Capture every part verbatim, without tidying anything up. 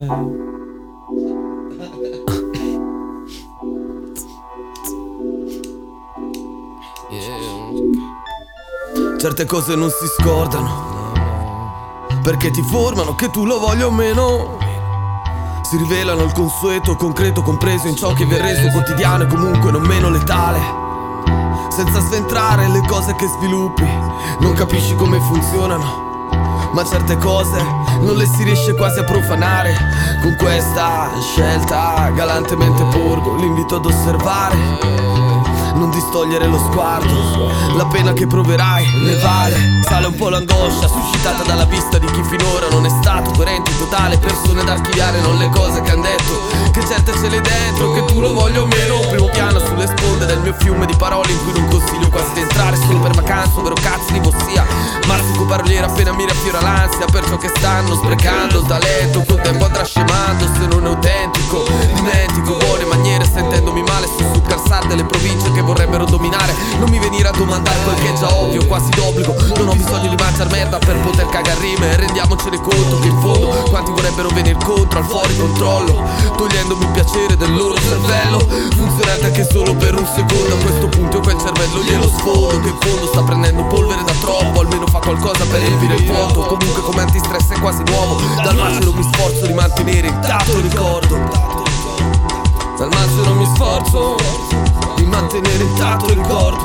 Certe cose non si scordano, perché ti formano, che tu lo voglia o meno. Si rivelano il consueto concreto compreso in ciò che vi è reso quotidiano e comunque non meno letale. Senza sventrare le cose che sviluppi, non capisci come funzionano, ma certe cose non le si riesce quasi a profanare. Con questa scelta galantemente porgo l'invito ad osservare, non distogliere lo sguardo, la pena che proverai ne vale. Sale un po' l'angoscia suscitata dalla vista di chi finora non è stato coerente in totale. Persone da archiviare, non le cose che han detto, che certe ce l'hai dentro, che tu lo voglia o meno. Primo piano sulle sponde del mio fiume di parole in cui non consiglio quasi di entrare solo per vacanza, ovvero cazzi di vossia. Marsico paroliera appena mi riaffiora l'ansia per ciò che stanno sprecando il talento. Col tempo andrà scemando se non è autentico. Dimentico buone maniere sentendomi male su succarsar delle province che vorrebbero dominare. Non mi venire a domandare quel che è già ovvio, quasi d'obbligo. Non ho bisogno di mangiar merda per poter cagar rime. Rendiamocene conto che in fondo quanti vorrebbero venir contro al fuori controllo, togliendomi il piacere del loro cervello, funzionante anche solo per un secondo. A questo punto io quel cervello glielo sfondo, che in fondo sta prendendo polvere da troppo. Almeno fa qualcosa per riempire il vuoto. Comunque come antistress è quasi nuovo. Dal macero mi sforzo di mantenere intatto il ricordo. Dal macero mi sforzo di mantenere intatto il ricordo,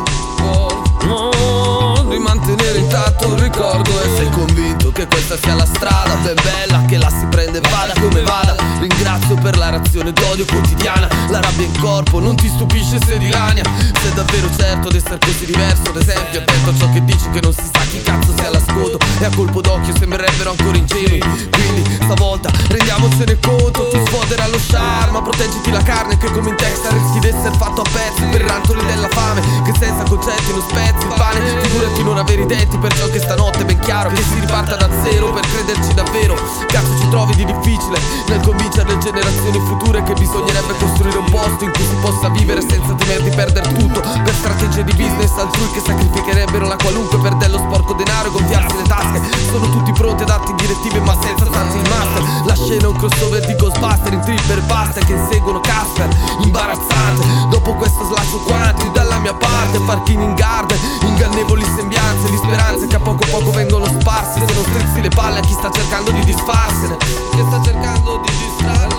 oh, di mantenere intatto il ricordo. E sei convinto che questa sia la strada ben bella, che la si prende vada come vada. Ringrazio per la razione d'odio quotidiana. La rabbia in corpo non ti stupisce se dilania. Sei davvero certo di essere così diverso? Ad esempio attento a ciò che dici, che non si sa chi cazzo sia all'ascolto. E a colpo d'occhio sembrerebbero ancora ingenui. Quindi stavolta rendiamocene conto. Tu sfodera lo charme, proteggiti la carne che come in Texas rischi di essere fatto a pezzi per i rantoli della fame, che senza concetti non spezzi il pane. Figurati non avere i denti, perciò che stanotte è ben chiaro che si riparta da zero per crederci davvero. Cazzo ci trovi di difficile nel convincere le generazioni future che bisognerebbe costruire un posto in cui si possa vivere senza temer di perdere tutto per strategie di business altrui che sacrificherebbero la qualunque per dello sporco denaro e gonfiarsi le tasche. Sono tutti pronti a darti direttive ma senza tanti il master. La scena è un crossover di Ghostbuster in tripper basta che inseguono Casper. Imbarazzante, dopo questo slascio quanti dalla mia parte, parchini in garden, ingannevoli sembianze di speranze che a poco a poco vengono sparsi. Se non strizzi le palle a chi sta cercando di disfarsene, che sta cercando di distrarli.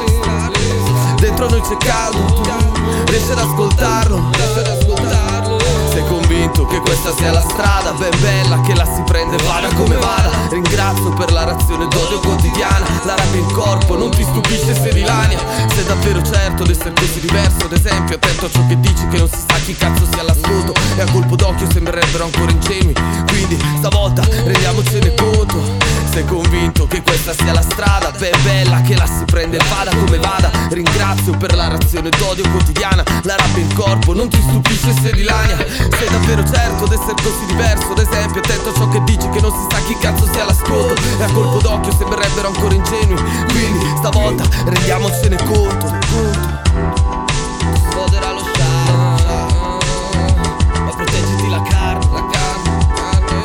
Dentro noi c'è caldo, tu riesci ad ascoltarlo, riesci ad ascoltarlo. Sei convinto che questa sia la strada ben bella, che la si prende vada come vada. Ringrazio per la razione d'odio quotidiana. La rabbia in corpo non ti stupisce se dilania. Sei davvero certo di essere così diverso? Ad esempio attento a ciò che dici, che non si sa chi cazzo sia all'ascolto. E a colpo d'occhio sembrerebbero ancora ingenui. Quindi stavolta rendiamocene conto. Sei convinto che questa sia la strada ben bella, che la si prende vada come vada. Ringrazio per la razione d'odio quotidiana. La rabbia in corpo non ti stupisce se dilania. Sei davvero certo di essere così diverso? Ad esempio attento a ciò che dici, che non si sa chi cazzo sia all'ascolto. E a colpo d'occhio sembrerebbero ancora ingenui. Quindi stavolta rendiamocene conto, conto. Sfodera lo charme, ma proteggiti la carne, la carne, carne.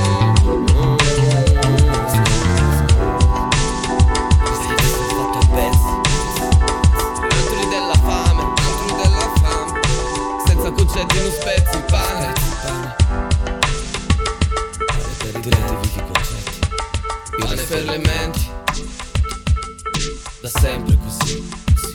Sei fatto a pezzi, rantoli della fame, rantoli della fame. Senza concetti non spezzi il pane. Tenetevi i concetti, pane per le menti. Da sempre così.